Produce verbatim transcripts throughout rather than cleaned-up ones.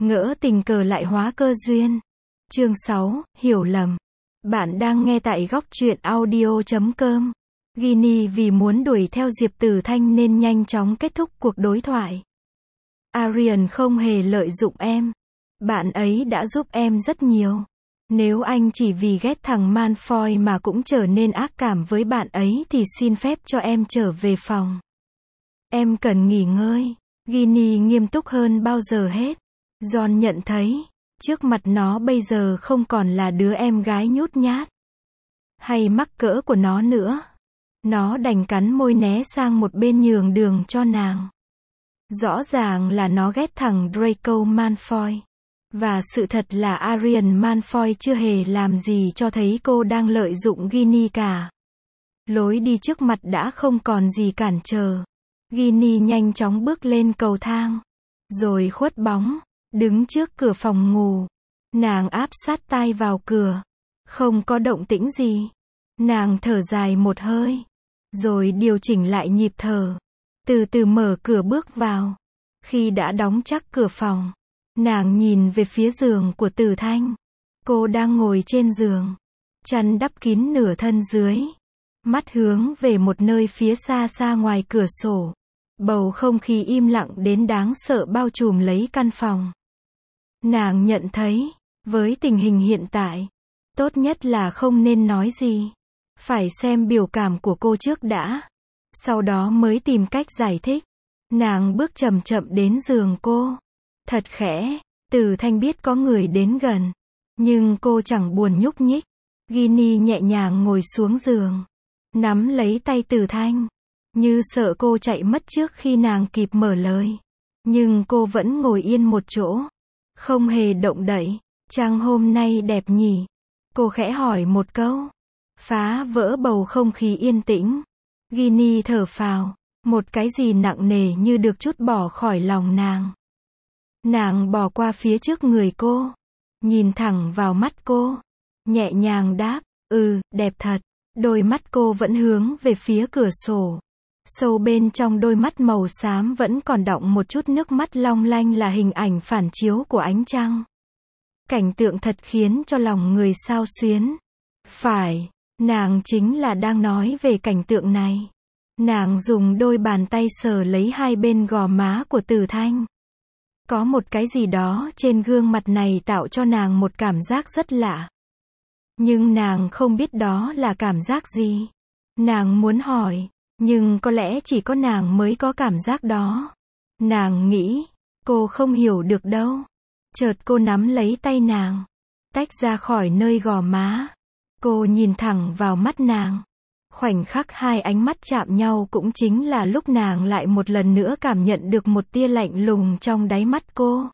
Ngỡ tình cờ lại hóa cơ duyên. Chương sáu, hiểu lầm. Bạn đang nghe tại góc truyện audio chấm com. Ginny vì muốn đuổi theo Diệp Tử Thanh nên nhanh chóng kết thúc cuộc đối thoại. Arian không hề lợi dụng em. Bạn ấy đã giúp em rất nhiều. Nếu anh chỉ vì ghét thằng Malfoy mà cũng trở nên ác cảm với bạn ấy thì xin phép cho em trở về phòng. Em cần nghỉ ngơi. Ginny nghiêm túc hơn bao giờ hết. Ron nhận thấy, trước mặt nó bây giờ không còn là đứa em gái nhút nhát hay mắc cỡ của nó nữa. Nó đành cắn môi né sang một bên nhường đường cho nàng. Rõ ràng là nó ghét thằng Draco Malfoy. Và sự thật là Arian Malfoy chưa hề làm gì cho thấy cô đang lợi dụng Ginny cả. Lối đi trước mặt đã không còn gì cản trở. Ginny nhanh chóng bước lên cầu thang. Rồi khuất bóng, đứng trước cửa phòng ngủ. Nàng áp sát tai vào cửa. Không có động tĩnh gì. Nàng thở dài một hơi. Rồi điều chỉnh lại nhịp thở. Từ từ mở cửa bước vào. Khi đã đóng chắc cửa phòng, nàng nhìn về phía giường của Tử Thanh. Cô đang ngồi trên giường, chăn đắp kín nửa thân dưới. Mắt hướng về một nơi phía xa xa ngoài cửa sổ. Bầu không khí im lặng đến đáng sợ bao trùm lấy căn phòng. Nàng nhận thấy, với tình hình hiện tại, tốt nhất là không nên nói gì. Phải xem biểu cảm của cô trước đã. Sau đó mới tìm cách giải thích. Nàng bước chậm chậm đến giường cô. Thật khẽ, Tử Thanh biết có người đến gần. Nhưng cô chẳng buồn nhúc nhích. Ginny nhẹ nhàng ngồi xuống giường. Nắm lấy tay Tử Thanh. Như sợ cô chạy mất trước khi nàng kịp mở lời. Nhưng cô vẫn ngồi yên một chỗ. Không hề động đậy. Trăng hôm nay đẹp nhỉ? Cô khẽ hỏi một câu. Phá vỡ bầu không khí yên tĩnh. Ginny thở phào. Một cái gì nặng nề như được trút bỏ khỏi lòng nàng. Nàng bỏ qua phía trước người cô. Nhìn thẳng vào mắt cô. Nhẹ nhàng đáp. Ừ, đẹp thật. Đôi mắt cô vẫn hướng về phía cửa sổ. Sâu bên trong đôi mắt màu xám vẫn còn đọng một chút nước mắt long lanh là hình ảnh phản chiếu của ánh trăng. Cảnh tượng thật khiến cho lòng người xao xuyến. Phải, nàng chính là đang nói về cảnh tượng này. Nàng dùng đôi bàn tay sờ lấy hai bên gò má của Tử Thanh. Có một cái gì đó trên gương mặt này tạo cho nàng một cảm giác rất lạ. Nhưng nàng không biết đó là cảm giác gì. Nàng muốn hỏi, nhưng có lẽ chỉ có nàng mới có cảm giác đó. Nàng nghĩ, cô không hiểu được đâu. Chợt cô nắm lấy tay nàng, tách ra khỏi nơi gò má. Cô nhìn thẳng vào mắt nàng. Khoảnh khắc hai ánh mắt chạm nhau cũng chính là lúc nàng lại một lần nữa cảm nhận được một tia lạnh lùng trong đáy mắt cô.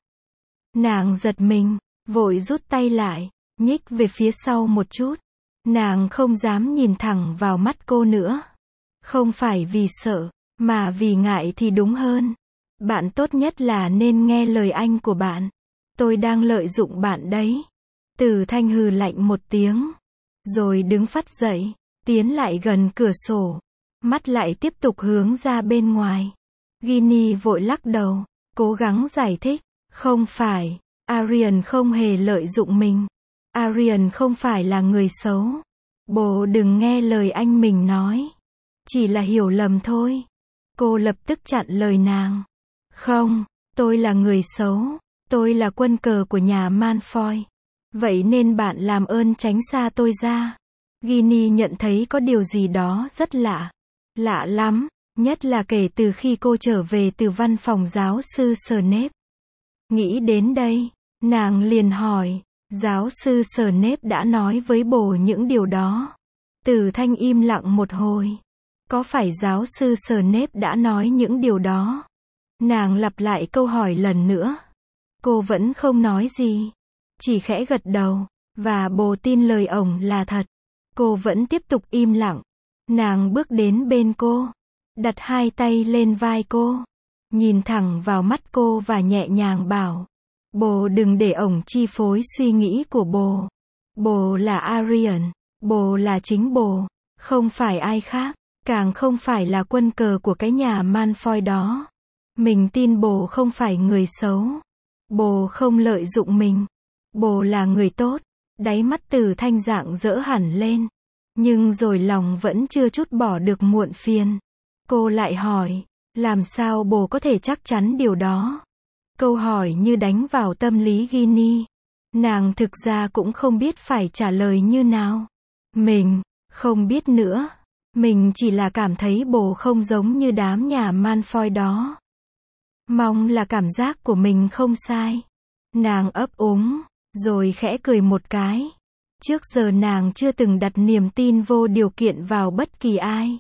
Nàng giật mình, vội rút tay lại, nhích về phía sau một chút. Nàng không dám nhìn thẳng vào mắt cô nữa. Không phải vì sợ, mà vì ngại thì đúng hơn. Bạn tốt nhất là nên nghe lời anh của bạn. Tôi đang lợi dụng bạn đấy. Tử Thanh hừ lạnh một tiếng. Rồi đứng phắt dậy. Tiến lại gần cửa sổ. Mắt lại tiếp tục hướng ra bên ngoài. Ginny vội lắc đầu. Cố gắng giải thích. Không phải. Arian không hề lợi dụng mình. Arian không phải là người xấu. Bố đừng nghe lời anh mình nói. Chỉ là hiểu lầm thôi. Cô lập tức chặn lời nàng. Không, tôi là người xấu. Tôi là quân cờ của nhà Malfoy. Vậy nên bạn làm ơn tránh xa tôi ra. Ginny nhận thấy có điều gì đó rất lạ. Lạ lắm, nhất là kể từ khi cô trở về từ văn phòng giáo sư Snape. Nghĩ đến đây, nàng liền hỏi, giáo sư Snape đã nói với bồ những điều đó. Tử Thanh im lặng một hồi. Có phải giáo sư Snape đã nói những điều đó? Nàng lặp lại câu hỏi lần nữa. Cô vẫn không nói gì. Chỉ khẽ gật đầu. Và bồ tin lời ổng là thật. Cô vẫn tiếp tục im lặng. Nàng bước đến bên cô. Đặt hai tay lên vai cô. Nhìn thẳng vào mắt cô và nhẹ nhàng bảo. Bồ đừng để ổng chi phối suy nghĩ của bồ. Bồ là Arian. Bồ là chính bồ. Không phải ai khác. Càng không phải là quân cờ của cái nhà Malfoy đó. Mình tin bồ không phải người xấu. Bồ không lợi dụng mình. Bồ là người tốt. Đáy mắt Từ Thanh rạng rỡ hẳn lên. Nhưng rồi lòng vẫn chưa trút bỏ được muộn phiền. Cô lại hỏi, làm sao bồ có thể chắc chắn điều đó? Câu hỏi như đánh vào tâm lý Ginny. Nàng thực ra cũng không biết phải trả lời như nào. Mình không biết nữa. Mình chỉ là cảm thấy bồ không giống như đám nhà Malfoy đó. Mong là cảm giác của mình không sai. Nàng ấp úng, rồi khẽ cười một cái. Trước giờ nàng chưa từng đặt niềm tin vô điều kiện vào bất kỳ ai.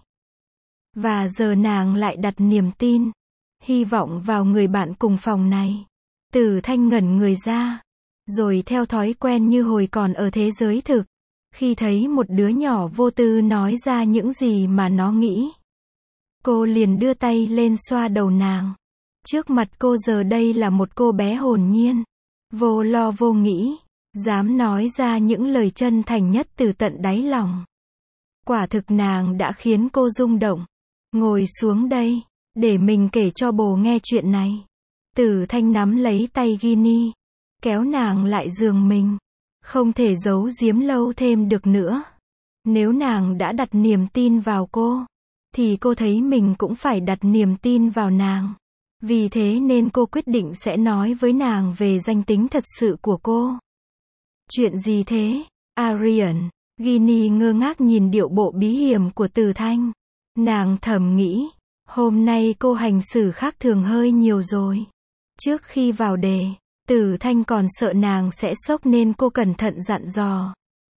Và giờ nàng lại đặt niềm tin, hy vọng vào người bạn cùng phòng này. Từ Thanh ngẩn người ra. Rồi theo thói quen như hồi còn ở thế giới thực. Khi thấy một đứa nhỏ vô tư nói ra những gì mà nó nghĩ. Cô liền đưa tay lên xoa đầu nàng. Trước mặt cô giờ đây là một cô bé hồn nhiên. Vô lo vô nghĩ. Dám nói ra những lời chân thành nhất từ tận đáy lòng. Quả thực nàng đã khiến cô rung động. Ngồi xuống đây, để mình kể cho bồ nghe chuyện này. Từ Thanh nắm lấy tay Ginny, kéo nàng lại giường mình. Không thể giấu giếm lâu thêm được nữa. Nếu nàng đã đặt niềm tin vào cô, thì cô thấy mình cũng phải đặt niềm tin vào nàng. Vì thế nên cô quyết định sẽ nói với nàng về danh tính thật sự của cô. Chuyện gì thế, Arian? Ginny ngơ ngác nhìn điệu bộ bí hiểm của Từ Thanh. Nàng thầm nghĩ, hôm nay cô hành xử khác thường hơi nhiều rồi. Trước khi vào đề, Từ Thanh còn sợ nàng sẽ sốc nên cô cẩn thận dặn dò.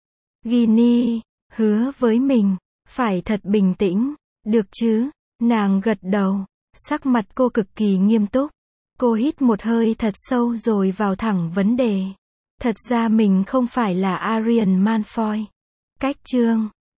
Ginny, hứa với mình, phải thật bình tĩnh, được chứ? Nàng gật đầu, sắc mặt cô cực kỳ nghiêm túc. Cô hít một hơi thật sâu rồi vào thẳng vấn đề. Thật ra mình không phải là Arian Malfoy. Cách chương